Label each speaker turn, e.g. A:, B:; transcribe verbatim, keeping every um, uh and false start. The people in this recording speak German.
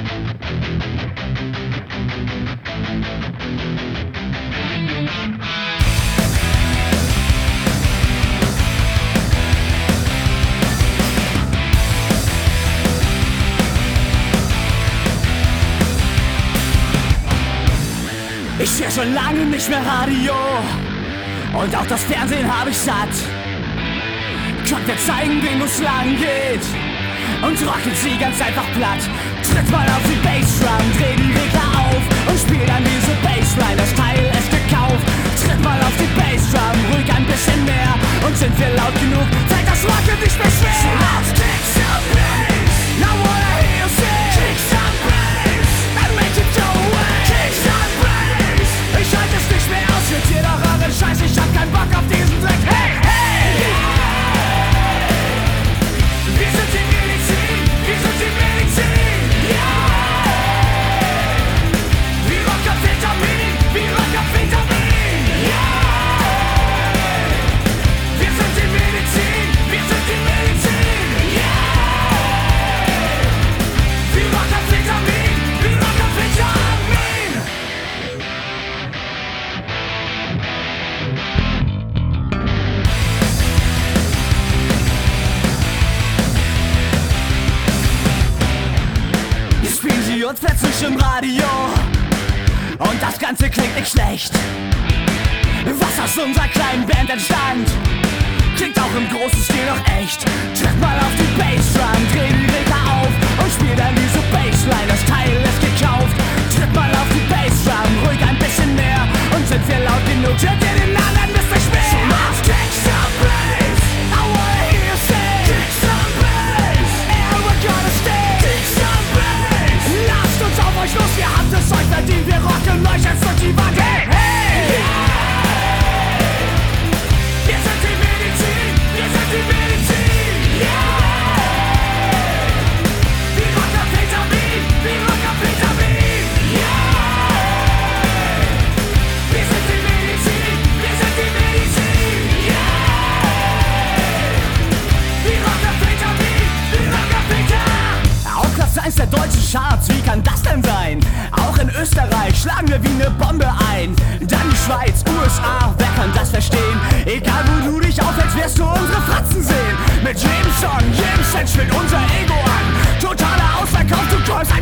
A: Ich höre schon lange nicht mehr Radio und auch das Fernsehen habe ich satt. Kommt, wir zeigen, wem es lang geht und rocken sie ganz einfach platt. Tritt mal auf die Bassdrum, dreh die Regler auf und spiel dann diese Bassline, das Teil ist gekauft. Tritt mal auf die Bassdrum, ruhig ein bisschen mehr und sind wir laut genug, fällt das Rocken nicht mehr schwer. So laut, kick some bass, now what I hear you say. Kick some bass and make it go away. Kick some bass, ich halte es nicht mehr aus, jetzt hier doch euren Scheiß, ich hab keinen Bock auf diesen Dreck. Hey, hey! Wir sind die Medizin, wir sind die Medizin, yeah! Wie Rock'n'Vitamin, wie Rock'n'Vitamin, yeah! Wir sind die Medizin, wir sind die Medizin, yeah! Wie Rock'n'Vitamin, wie Rock'n'Vitamin. Wir spielen sie uns plötzlich im Radio und das Ganze klingt nicht schlecht. Was aus unserer kleinen Band entstand, klingt auch im großen Stil noch echt. Tritt mal auf die Bassdrum, dreh die Regler auf und spiel dann diese Bassline, das Teil ist gekauft. Tritt mal auf die Bassdrum, ruhig ein bisschen mehr und sind wir laut genug, hört ihr den anderen, wisst euch mehr. So let's kick some bass, I wanna hear you say. Kick some bass, and we're gonna stay. Kick some bass, lasst uns auf euch los, ihr habt es euch verdient, wir rocken euch jetzt durch die Wand. Hey, hey! Wir sind die Medizin, wir sind die Medizin, yeah! Wie Rock'n'Vitamin, wie Rock'n'Vitamin, yeah! Wir sind die Medizin, wir sind die Medizin, yeah! Wie Rock'n'Vitamin, wie Rock'n'Vitamin. Auf Platz eins der deutschen Charts, wie kann das denn sein? Auch in Österreich schlagen wir wie ne Bombe ein. Dann die Schweiz, U S A, wer kann das verstehen? Egal wo du dich aufhältst, wirst du unsere Fratzen sehen. Mit jedem Song, jedem Cent schwillt unser Ego an. Totaler Ausverkauf, du kommst ein